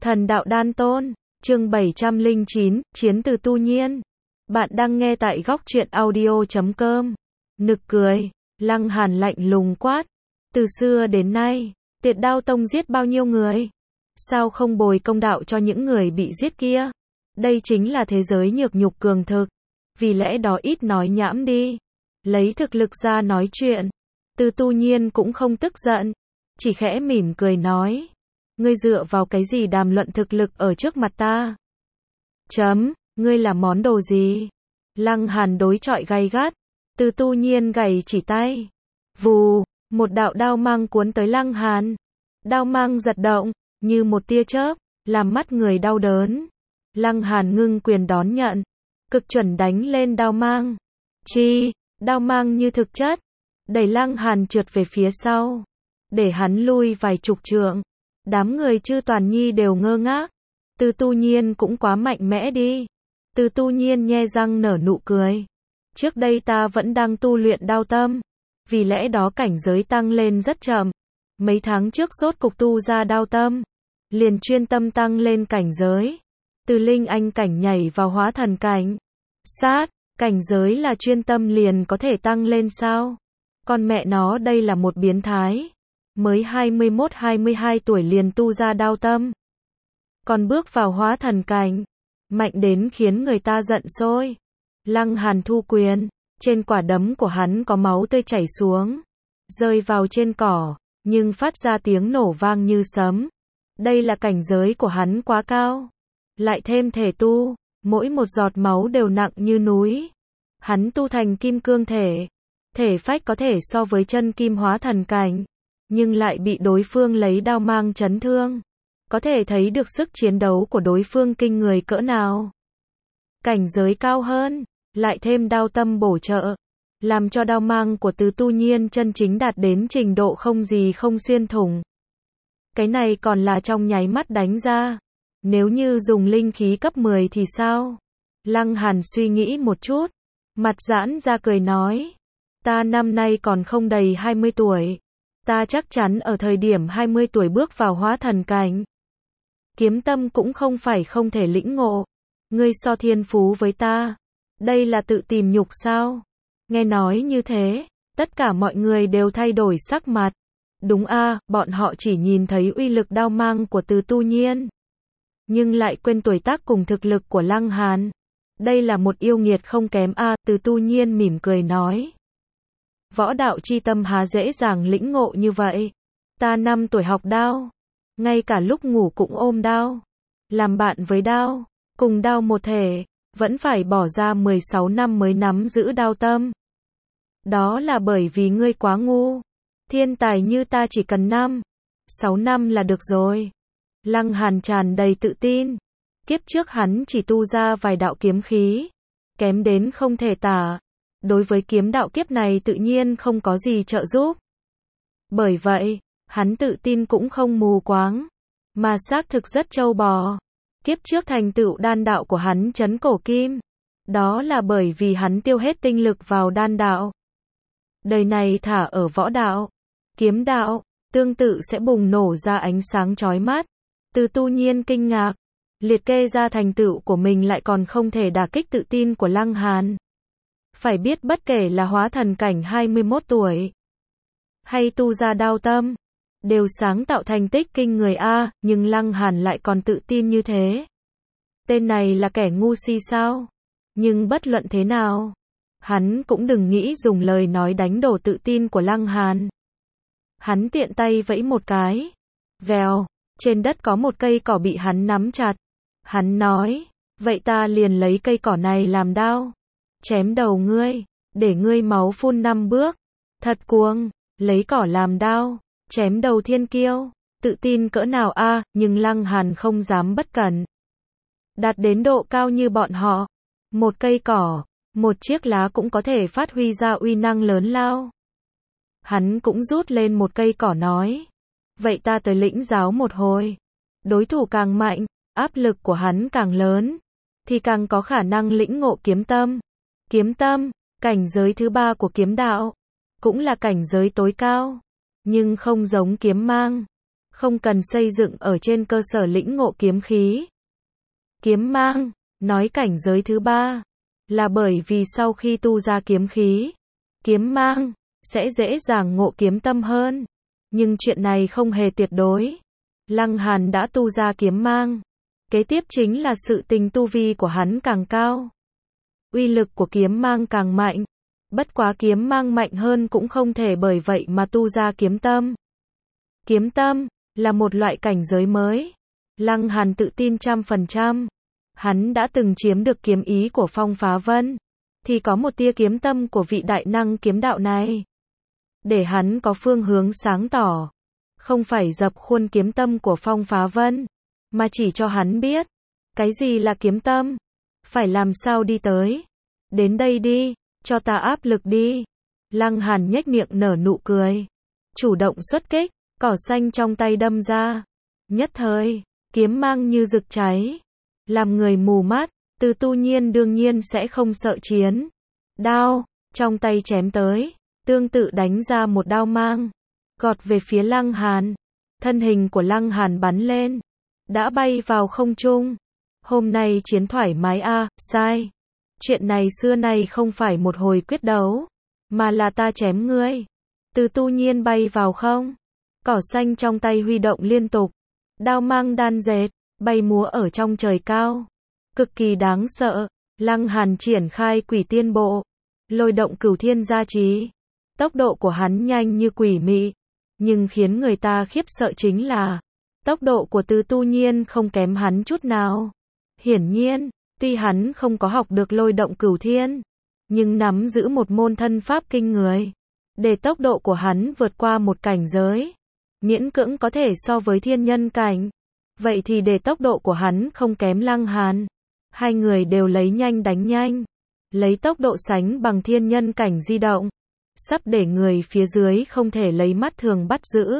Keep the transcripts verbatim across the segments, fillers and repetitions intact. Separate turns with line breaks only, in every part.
Thần đạo đan tôn, chương bảy trăm lẻ chín, chiến từ tu nhiên. Bạn đang nghe tại góc truyện audio chấm com. Nực cười, Lăng Hàn lạnh lùng quát. Từ xưa đến nay, Tiệt Đao Tông giết bao nhiêu người? Sao không bồi công đạo cho những người bị giết kia? Đây chính là thế giới nhược nhục cường thực. Vì lẽ đó ít nói nhảm đi. Lấy thực lực ra nói chuyện. Từ tu nhiên cũng không tức giận. Chỉ khẽ mỉm cười nói. Ngươi dựa vào cái gì đàm luận thực lực ở trước mặt ta? Chấm, ngươi là món đồ gì? Lăng Hàn đối chọi gay gắt. Từ tu nhiên gầy chỉ tay. Vù, một đạo đao mang cuốn tới Lăng Hàn. Đao mang giật động, như một tia chớp, làm mắt người đau đớn. Lăng Hàn ngưng quyền đón nhận. Cực chuẩn đánh lên đao mang. Chi, đao mang như thực chất. Đẩy Lăng Hàn trượt về phía sau. Để hắn lui vài chục trượng. Đám người Chư Toàn Nhi đều ngơ ngác. Từ tu nhiên cũng quá mạnh mẽ đi. Từ tu nhiên nhe răng nở nụ cười. Trước đây ta vẫn đang tu luyện đao tâm. Vì lẽ đó cảnh giới tăng lên rất chậm. Mấy tháng trước rốt cục tu ra đao tâm. Liền chuyên tâm tăng lên cảnh giới. Từ linh anh cảnh nhảy vào hóa thần cảnh. Sát, cảnh giới là chuyên tâm liền có thể tăng lên sao? Con mẹ nó đây là một biến thái. Mới hai mươi mốt hai mươi hai tuổi liền tu ra đao tâm. Còn bước vào hóa thần cảnh. Mạnh đến khiến người ta giận sôi. Lăng Hàn thu quyền. Trên quả đấm của hắn có máu tươi chảy xuống. Rơi vào trên cỏ. Nhưng phát ra tiếng nổ vang như sấm. Đây là cảnh giới của hắn quá cao. Lại thêm thể tu. Mỗi một giọt máu đều nặng như núi. Hắn tu thành kim cương thể. Thể phách có thể so với chân kim hóa thần cảnh. Nhưng lại bị đối phương lấy đao mang chấn thương. Có thể thấy được sức chiến đấu của đối phương kinh người cỡ nào. Cảnh giới cao hơn, lại thêm đao tâm bổ trợ. Làm cho đao mang của Từ tu nhiên chân chính đạt đến trình độ không gì không xuyên thủng. Cái này còn là trong nháy mắt đánh ra. Nếu như dùng linh khí cấp mười thì sao? Lăng Hàn suy nghĩ một chút. Mặt giãn ra cười nói. Ta năm nay còn không đầy hai mươi tuổi. Ta chắc chắn ở thời điểm hai mươi tuổi bước vào hóa thần cảnh. Kiếm tâm cũng không phải không thể lĩnh ngộ. Ngươi so thiên phú với ta. Đây là tự tìm nhục sao? Nghe nói như thế, tất cả mọi người đều thay đổi sắc mặt. Đúng a, à, bọn họ chỉ nhìn thấy uy lực đao mang của Từ tu nhiên. Nhưng lại quên tuổi tác cùng thực lực của Lăng Hàn. Đây là một yêu nghiệt không kém a, à, Từ tu nhiên mỉm cười nói. Võ đạo chi tâm há dễ dàng lĩnh ngộ như vậy. Ta năm tuổi học đao. Ngay cả lúc ngủ cũng ôm đao. Làm bạn với đao. Cùng đao một thể. Vẫn phải bỏ ra mười sáu năm mới nắm giữ đao tâm. Đó là bởi vì ngươi quá ngu. Thiên tài như ta chỉ cần năm, sáu năm là được rồi. Lăng Hàn tràn đầy tự tin. Kiếp trước hắn chỉ tu ra vài đạo kiếm khí. Kém đến không thể tả. Đối với kiếm đạo kiếp này tự nhiên không có gì trợ giúp. Bởi vậy, hắn tự tin cũng không mù quáng. Mà xác thực rất trâu bò. Kiếp trước thành tựu đan đạo của hắn trấn cổ kim. Đó là bởi vì hắn tiêu hết tinh lực vào đan đạo. Đời này thả ở võ đạo, kiếm đạo, tương tự sẽ bùng nổ ra ánh sáng chói mắt. Từ tu nhiên kinh ngạc. Liệt kê ra thành tựu của mình lại còn không thể đả kích tự tin của Lăng Hàn. Phải biết bất kể là hóa thần cảnh hai mươi mốt tuổi. Hay tu ra đao tâm. Đều sáng tạo thành tích kinh người a, nhưng Lăng Hàn lại còn tự tin như thế. Tên này là kẻ ngu si sao? Nhưng bất luận thế nào, hắn cũng đừng nghĩ dùng lời nói đánh đổ tự tin của Lăng Hàn. Hắn tiện tay vẫy một cái. Vèo, trên đất có một cây cỏ bị hắn nắm chặt. Hắn nói, vậy ta liền lấy cây cỏ này làm đao. Chém đầu ngươi, để ngươi máu phun năm bước. Thật cuồng, lấy cỏ làm đao. Chém đầu thiên kiêu, tự tin cỡ nào a, à, nhưng Lăng Hàn không dám bất cẩn. Đạt đến độ cao như bọn họ, một cây cỏ, một chiếc lá cũng có thể phát huy ra uy năng lớn lao. Hắn cũng rút lên một cây cỏ nói, vậy ta tới lĩnh giáo một hồi. Đối thủ càng mạnh, áp lực của hắn càng lớn, thì càng có khả năng lĩnh ngộ kiếm tâm. Kiếm tâm, cảnh giới thứ ba của kiếm đạo, cũng là cảnh giới tối cao. Nhưng không giống kiếm mang. không cần xây dựng ở trên cơ sở lĩnh ngộ kiếm khí. Kiếm mang, nói cảnh giới thứ ba, là bởi vì sau khi tu ra kiếm khí, kiếm mang, sẽ dễ dàng ngộ kiếm tâm hơn. Nhưng chuyện này không hề tuyệt đối. Lăng Hàn đã tu ra kiếm mang. Kế tiếp chính là sự tình tu vi của hắn càng cao. Uy lực của kiếm mang càng mạnh. Bất quá kiếm mang mạnh hơn cũng không thể bởi vậy mà tu ra kiếm tâm. Kiếm tâm, là một loại cảnh giới mới. Lăng Hàn tự tin trăm phần trăm. Hắn đã từng chiếm được kiếm ý của Phong Phá Vân. Thì có một tia kiếm tâm của vị đại năng kiếm đạo này. Để hắn có phương hướng sáng tỏ. Không phải dập khuôn kiếm tâm của Phong Phá Vân. Mà chỉ cho hắn biết. Cái gì là kiếm tâm? Phải làm sao đi tới? Đến đây đi, cho ta áp lực đi. Lăng Hàn nhếch miệng nở nụ cười. Chủ động xuất kích, cỏ xanh trong tay đâm ra. Nhất thời, kiếm mang như rực cháy. Làm người mù mắt, Từ Tu Nhiên đương nhiên sẽ không sợ chiến. Đao, trong tay chém tới, tương tự đánh ra một đao mang. Gọt về phía Lăng Hàn. Thân hình của Lăng Hàn bắn lên. Đã bay vào không trung. Hôm nay chiến thoải mái a, à, sai. Chuyện này xưa nay không phải một hồi quyết đấu. Mà là ta chém ngươi. Từ Tu Nhiên bay vào không. Cỏ xanh trong tay huy động liên tục. Đao mang đan dệt, bay múa ở trong trời cao. Cực kỳ đáng sợ. Lăng Hàn triển khai quỷ tiên bộ. Lôi động cửu thiên gia trì. Tốc độ của hắn nhanh như quỷ mị. Nhưng khiến người ta khiếp sợ chính là tốc độ của Từ Tu Nhiên không kém hắn chút nào. Hiển nhiên, tuy hắn không có học được lôi động cửu thiên, nhưng nắm giữ một môn thân pháp kinh người. Để tốc độ của hắn vượt qua một cảnh giới, miễn cưỡng có thể so với thiên nhân cảnh. Vậy thì để tốc độ của hắn không kém Lăng Hàn. Hai người đều lấy nhanh đánh nhanh. Lấy tốc độ sánh bằng thiên nhân cảnh di động. Sắp để người phía dưới không thể lấy mắt thường bắt giữ.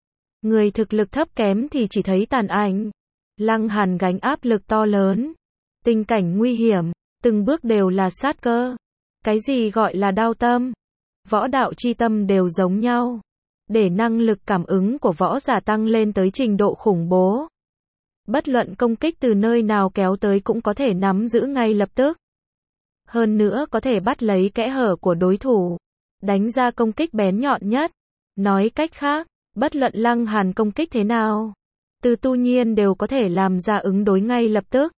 Người thực lực thấp kém thì chỉ thấy tàn ảnh. Lăng Hàn gánh áp lực to lớn. Tình cảnh nguy hiểm, từng bước đều là sát cơ. Cái gì gọi là đao tâm? Võ đạo chi tâm đều giống nhau. Để năng lực cảm ứng của võ giả tăng lên tới trình độ khủng bố. Bất luận công kích từ nơi nào kéo tới cũng có thể nắm giữ ngay lập tức. Hơn nữa có thể bắt lấy kẽ hở của đối thủ. Đánh ra công kích bén nhọn nhất. Nói cách khác, bất luận Lăng Hàn công kích thế nào, Từ Tu Nhiên đều có thể làm ra ứng đối ngay lập tức.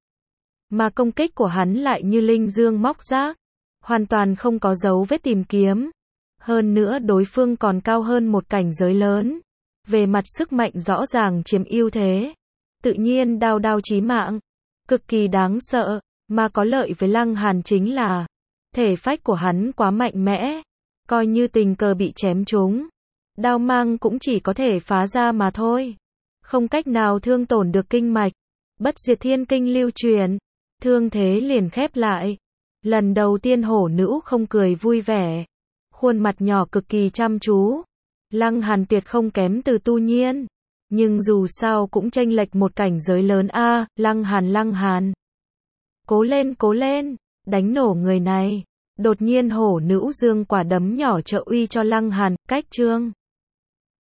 Mà công kích của hắn lại như linh dương móc rác, hoàn toàn không có dấu vết tìm kiếm. Hơn nữa đối phương còn cao hơn một cảnh giới lớn. Về mặt sức mạnh rõ ràng chiếm ưu thế. Tự nhiên đao đao chí mạng. Cực kỳ đáng sợ. Mà có lợi với Lăng Hàn chính là thể phách của hắn quá mạnh mẽ. Coi như tình cờ bị chém trúng, đao mang cũng chỉ có thể phá ra mà thôi. Không cách nào thương tổn được kinh mạch. Bất diệt thiên kinh lưu truyền. Thương thế liền khép lại. Lần đầu tiên hổ nữ không cười vui vẻ. Khuôn mặt nhỏ cực kỳ chăm chú. Lăng Hàn tuyệt không kém Từ Tu Nhiên. Nhưng dù sao cũng chênh lệch một cảnh giới lớn a, à, Lăng Hàn Lăng Hàn. Cố lên cố lên, đánh nổ người này. Đột nhiên hổ nữ dương quả đấm nhỏ trợ uy cho Lăng Hàn, cách trương.